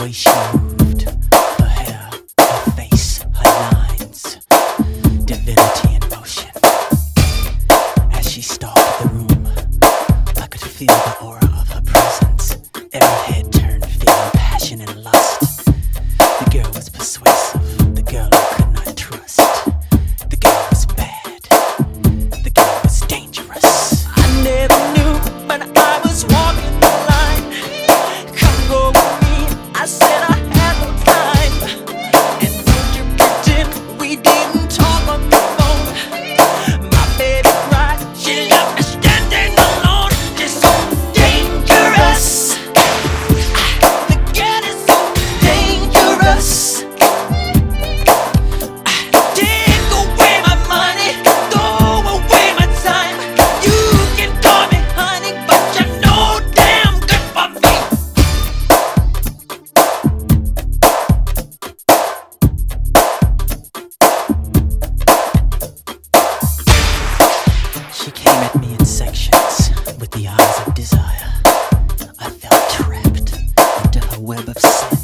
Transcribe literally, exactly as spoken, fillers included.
way she moved, her hair, her face, her lines, divinity in motion. As she stalked the room, I could feel the aura of her presence. Every head turned, feeling passion and lust. The girl was persuasive, the girl I could not trust. The girl was bad, the girl was dangerous. I never knew, but I was walking the line. Come go with me, I said I had no time. And don't you pretend we didn't talk on the phone. My baby cried, she left me standing alone. It's so dangerous. The girl is so dangerous. Take away my money, throw away my time. You can call me honey, but you're no damn good for me. She came at me in sections with the eyes of desire. I felt trapped into her web of sin.